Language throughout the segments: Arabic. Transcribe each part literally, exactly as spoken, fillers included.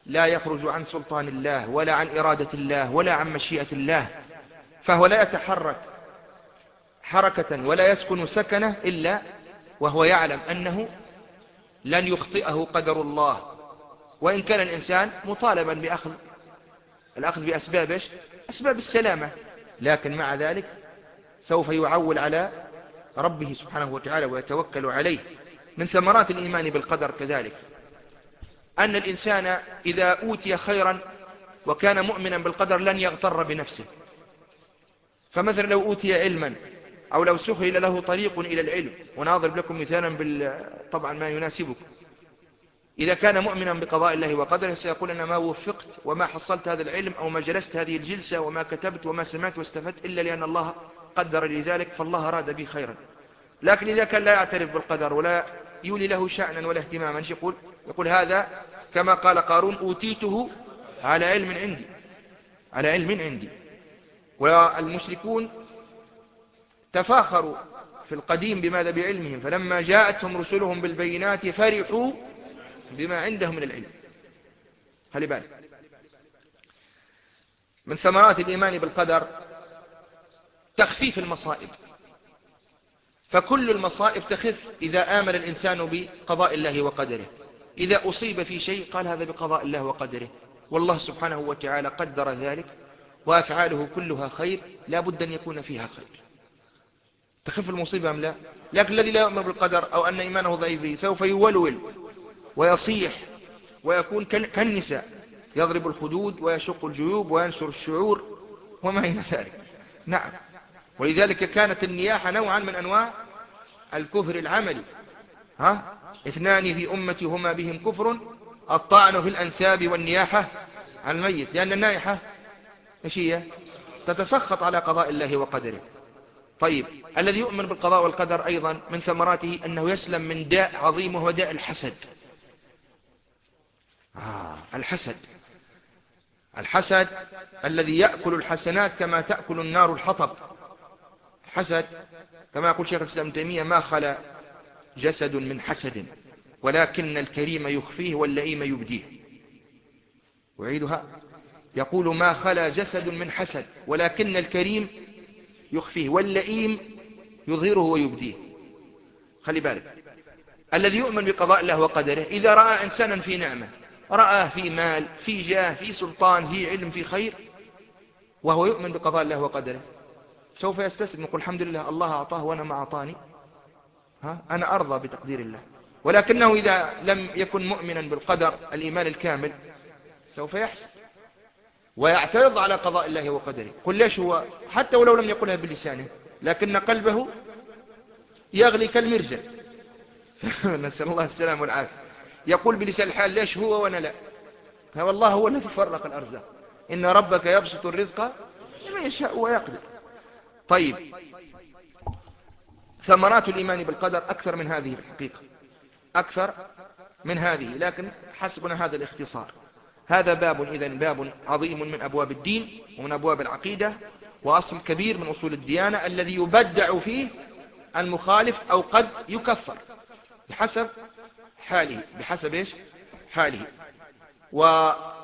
لا يخرج عن سلطان الله ولا عن إرادة الله ولا عن مشيئة الله، فهو لا يتحرك حركة ولا يسكن سكنة إلا وهو يعلم أنه لن يخطئه قدر الله، وإن كان الإنسان مطالبا بأخذ الأخذ بأسباب إيش؟ أسباب السلامة، لكن مع ذلك سوف يعول على ربه سبحانه وتعالى ويتوكل عليه. من ثمرات الإيمان بالقدر كذلك أن الإنسان إذا أوتي خيرا وكان مؤمنا بالقدر لن يغتر بنفسه. فمثلا لو أوتي علما أو لو سهل له طريق إلى العلم، ونضرب لكم مثالا بال... طبعا ما يناسبكم، إذا كان مؤمنا بقضاء الله وقدره سيقول أنا ما وفقت وما حصلت هذا العلم أو ما جلست هذه الجلسة وما كتبت وما سمعت واستفدت إلا لأن الله قدر لي ذلك، فالله أراد بي خيرا. لكن إذا كان لا يعترف بالقدر ولا يولي له شأنا ولا اهتماما، ايش يقول؟ يقول هذا كما قال قارون أوتيته على علم عندي، على علم عندي. والمشركون تفاخروا في القديم بماذا؟ بعلمهم، فلما جاءتهم رسلهم بالبينات فرحوا بما عندهم من العلم. خلي بالك. من ثمرات الإيمان بالقدر تخفيف المصائب، فكل المصائب تخف إذا آمن الإنسان بقضاء الله وقدره. إذا أصيب في شيء قال هذا بقضاء الله وقدره، والله سبحانه وتعالى قدر ذلك، وأفعاله كلها خير لا بد أن يكون فيها خير. تخف المصيبة أم لا؟ لكن الذي لا يؤمن بالقدر أو أن إيمانه ضعيف به سوف يولول ويصيح ويكون كالنساء، يضرب الخدود ويشق الجيوب وينشر الشعور وما إلى ذلك. نعم. ولذلك كانت النياحة نوعا من أنواع الكفر العملي. ها؟ اثنان في أمتي هما بهم كفر، الطعن في الأنساب والنياحة على الميت، لأن النائحة ايش هي؟ تتسخط على قضاء الله وقدره. طيب، الذي يؤمن بالقضاء والقدر أيضا من ثمراته أنه يسلم من داء عظيم وهو داء الحسد. آه الحسد، الحسد الذي يأكل الحسنات كما تأكل النار الحطب. الحسد كما يقول شيخ الإسلام ابن تيمية ما خلا جسد من حسد ولكن الكريم يخفيه واللئيم يبديه. أعيدها، يقول ما خلا جسد من حسد ولكن الكريم يخفيه واللئيم يظهره ويبديه. خلي بالك، الذي يؤمن بقضاء الله وقدره إذا رأى إنسانا في نعمة، رآه في مال في جاه في سلطان في علم في خير وهو يؤمن بقضاء الله وقدره، سوف يستسلم يقول الحمد لله الله أعطاه وأنا ما أعطاني، ها أنا أرضى بتقدير الله. ولكنه إذا لم يكن مؤمنا بالقدر الإيمان الكامل سوف يحسد ويعترض على قضاء الله وقدره. قل ليش هو حتى ولو لم يقلها بلسانه لكن قلبه يغلي كالمرجل نسأل الله السلام والعافية، يقول بلسان الحال ليش هو وانا لا، والله هو الذي فرق الأرزاق، إن ربك يبسط الرزق لمن يشاء ويقدر. طيب، ثمرات الإيمان بالقدر أكثر من هذه في الحقيقة، أكثر من هذه، لكن حسبنا هذا الاختصار. هذا باب إذن باب عظيم من أبواب الدين ومن أبواب العقيدة، وأصل كبير من أصول الديانة الذي يبدع فيه المخالف أو قد يكفر بحسب حاله، بحسب إيش؟ حاله. وبدعة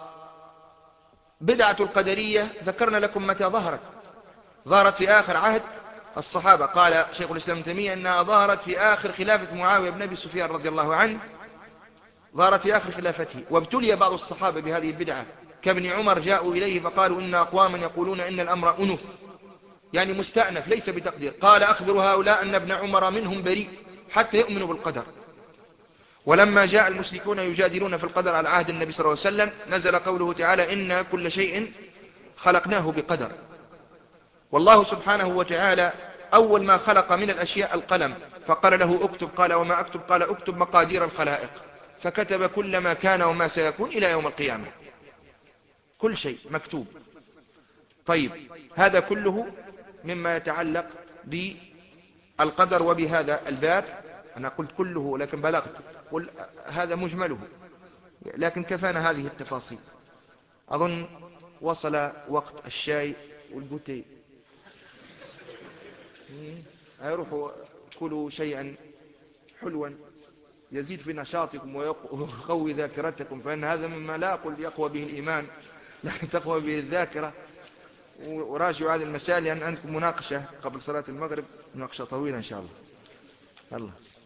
القدرية ذكرنا لكم متى ظهرت، ظهرت في آخر عهد الصحابة. قال شيخ الإسلام ابن تيمية أنها ظهرت في آخر خلافة معاوية بن أبي سفيان رضي الله عنه، ظهرت في آخر خلافته. وابتلي بعض الصحابة بهذه البدعة كابن عمر، جاءوا إليه فقالوا إن أقواما يقولون إن الأمر أنف، يعني مستأنف ليس بتقدير. قال أخبروا هؤلاء أن ابن عمر منهم بريء حتى يؤمنوا بالقدر. ولما جاء المشركون يجادلون في القدر على عهد النبي صلى الله عليه وسلم نزل قوله تعالى إن كل شيء خلقناه بقدر. والله سبحانه وتعالى أول ما خلق من الأشياء القلم فقال له اكتب، قال وما أكتب؟ قال اكتب مقادير الخلائق، فكتب كل ما كان وما سيكون إلى يوم القيامة، كل شيء مكتوب. طيب، هذا كله مما يتعلق بالقدر. وبهذا الباب أنا قلت كله لكن بلغت، قل هذا مجمله، لكن كفانا هذه التفاصيل. أظن وصل وقت الشاي والبوتي، أيروحوا كلوا شيئا حلوا يزيد في نشاطكم ويقوي ذاكرتكم، فإن هذا مما لا أقول يقوى به الإيمان لكن تقوى به الذاكرة. وراجعوا هذه المسائل لأن عندكم مناقشة قبل صلاة المغرب، مناقشة طويلة إن شاء الله. الله